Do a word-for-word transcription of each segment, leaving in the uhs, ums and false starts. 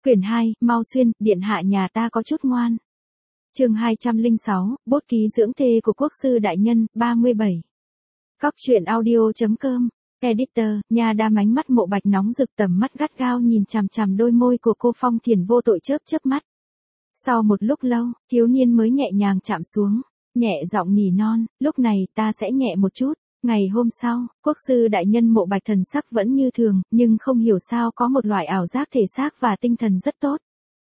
Quyển hai, Mau Xuyên, điện hạ nhà ta có chút ngoan. Chương hai trăm lẻ sáu, bút ký dưỡng thê của quốc sư đại nhân, ba mươi bảy. Cóc truyện audio chấm com. Editor, nhà đam ánh mắt Mộ Bạch nóng rực, tầm mắt gắt gao nhìn chằm chằm đôi môi của cô. Phong Thiền vô tội chớp chớp mắt. Sau một lúc lâu, thiếu niên mới nhẹ nhàng chạm xuống, nhẹ giọng nỉ non, lúc này ta sẽ nhẹ một chút. Ngày hôm sau, quốc sư đại nhân Mộ Bạch thần sắc vẫn như thường, nhưng không hiểu sao có một loại ảo giác thể xác và tinh thần rất tốt.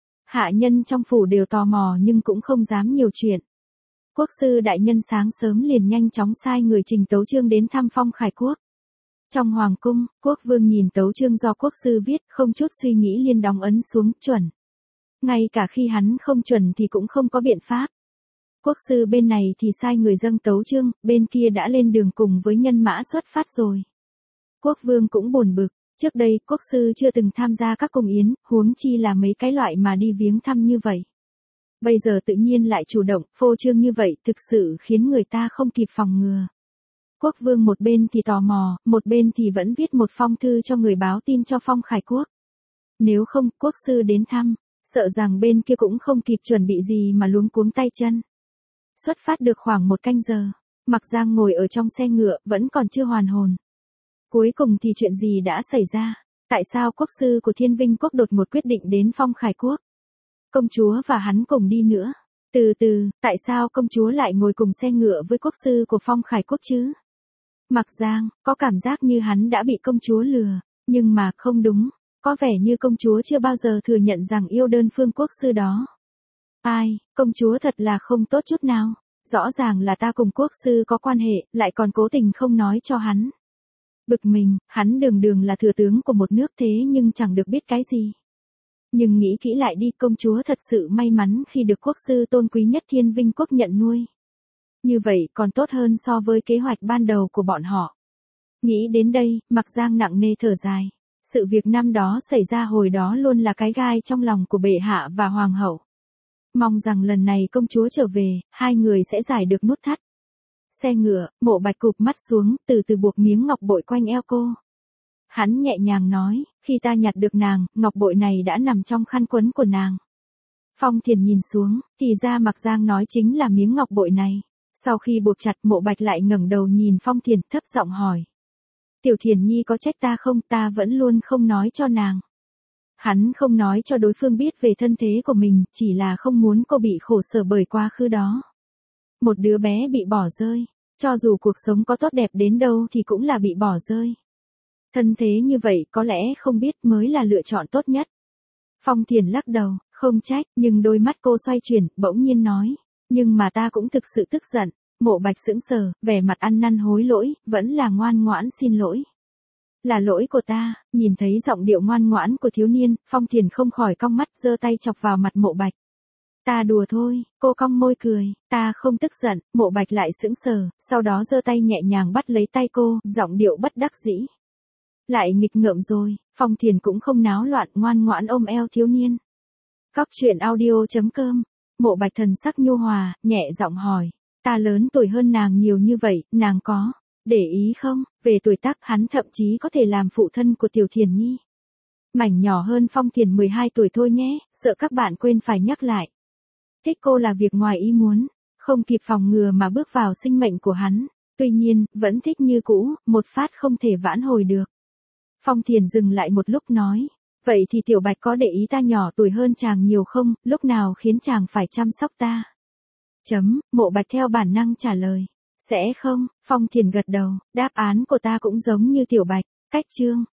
Hạ nhân trong phủ đều tò mò nhưng cũng không dám nhiều chuyện. Quốc sư đại nhân sáng sớm liền nhanh chóng sai người trình tấu chương đến thăm Phong Khải Quốc. Trong hoàng cung, quốc vương nhìn tấu chương do quốc sư viết, không chút suy nghĩ liền đóng ấn xuống, chuẩn. Ngay cả khi hắn không chuẩn thì cũng không có biện pháp. Quốc sư bên này thì sai người dâng tấu chương, bên kia đã lên đường cùng với nhân mã xuất phát rồi. Quốc vương cũng buồn bực, trước đây quốc sư chưa từng tham gia các cung yến, huống chi là mấy cái loại mà đi viếng thăm như vậy. Bây giờ tự nhiên lại chủ động, phô trương như vậy, thực sự khiến người ta không kịp phòng ngừa. Quốc vương một bên thì tò mò, một bên thì vẫn viết một phong thư cho người báo tin cho Phong Khải Quốc. Nếu không, quốc sư đến thăm, sợ rằng bên kia cũng không kịp chuẩn bị gì mà luống cuống tay chân. Xuất phát được khoảng một canh giờ, Mạc Giang ngồi ở trong xe ngựa, vẫn còn chưa hoàn hồn. Cuối cùng thì chuyện gì đã xảy ra? Tại sao quốc sư của Thiên Vinh Quốc đột ngột quyết định đến Phong Khải Quốc? Công chúa và hắn cùng đi nữa. Từ từ, tại sao công chúa lại ngồi cùng xe ngựa với quốc sư của Phong Khải Quốc chứ? Mạc Giang, có cảm giác như hắn đã bị công chúa lừa, nhưng mà không đúng, có vẻ như công chúa chưa bao giờ thừa nhận rằng yêu đơn phương quốc sư đó. Ai, công chúa thật là không tốt chút nào, rõ ràng là ta cùng quốc sư có quan hệ, lại còn cố tình không nói cho hắn. Bực mình, hắn đường đường là thừa tướng của một nước thế nhưng chẳng được biết cái gì. Nhưng nghĩ kỹ lại đi, công chúa thật sự may mắn khi được quốc sư tôn quý nhất Thiên Vinh Quốc nhận nuôi. Như vậy còn tốt hơn so với kế hoạch ban đầu của bọn họ. Nghĩ đến đây, Mạc Giang nặng nề thở dài. Sự việc năm đó xảy ra hồi đó luôn là cái gai trong lòng của bệ hạ và hoàng hậu. Mong rằng lần này công chúa trở về, hai người sẽ giải được nút thắt. Xe ngựa, Mộ Bạch cụp mắt xuống, từ từ buộc miếng ngọc bội quanh eo cô. Hắn nhẹ nhàng nói, khi ta nhặt được nàng, ngọc bội này đã nằm trong khăn quấn của nàng. Phong Thiền nhìn xuống, thì ra Mạc Giang nói chính là miếng ngọc bội này. Sau khi buộc chặt, Mộ Bạch lại ngẩng đầu nhìn Phong Thiền, thấp giọng hỏi. Tiểu Thiền Nhi có trách ta không, ta vẫn luôn không nói cho nàng. Hắn không nói cho đối phương biết về thân thế của mình, chỉ là không muốn cô bị khổ sở bởi quá khứ đó. Một đứa bé bị bỏ rơi, cho dù cuộc sống có tốt đẹp đến đâu thì cũng là bị bỏ rơi. Thân thế như vậy có lẽ không biết mới là lựa chọn tốt nhất. Phong Thiền lắc đầu, không trách, nhưng đôi mắt cô xoay chuyển, bỗng nhiên nói. Nhưng mà ta cũng thực sự tức giận. Mộ Bạch sững sờ, vẻ mặt ăn năn hối lỗi, vẫn là ngoan ngoãn xin lỗi. Là lỗi của ta. Nhìn thấy giọng điệu ngoan ngoãn của thiếu niên, Phong Thiền không khỏi cong mắt, giơ tay chọc vào mặt Mộ Bạch. Ta đùa thôi, cô cong môi cười, ta không tức giận. Mộ Bạch lại sững sờ, sau đó giơ tay nhẹ nhàng bắt lấy tay cô, giọng điệu bất đắc dĩ. Lại nghịch ngợm rồi. Phong Thiền cũng không náo loạn, ngoan ngoãn ôm eo thiếu niên. Cóc truyện audio chấm com. Mộ Bạch thần sắc nhu hòa, nhẹ giọng hỏi. Ta lớn tuổi hơn nàng nhiều như vậy, nàng có để ý không? Về tuổi tác hắn thậm chí có thể làm phụ thân của Tiểu Thiền Nhi. Mảnh nhỏ hơn Phong Thiền mười hai tuổi thôi nhé, sợ các bạn quên phải nhắc lại. Thích cô là việc ngoài ý muốn, không kịp phòng ngừa mà bước vào sinh mệnh của hắn. Tuy nhiên, vẫn thích như cũ, một phát không thể vãn hồi được. Phong Thiền dừng lại một lúc nói. Vậy thì Tiểu Bạch có để ý ta nhỏ tuổi hơn chàng nhiều không, lúc nào khiến chàng phải chăm sóc ta? Chấm, Mộ Bạch theo bản năng trả lời. Sẽ không, Phong Thiền gật đầu, đáp án của ta cũng giống như Tiểu Bạch. Cách chương.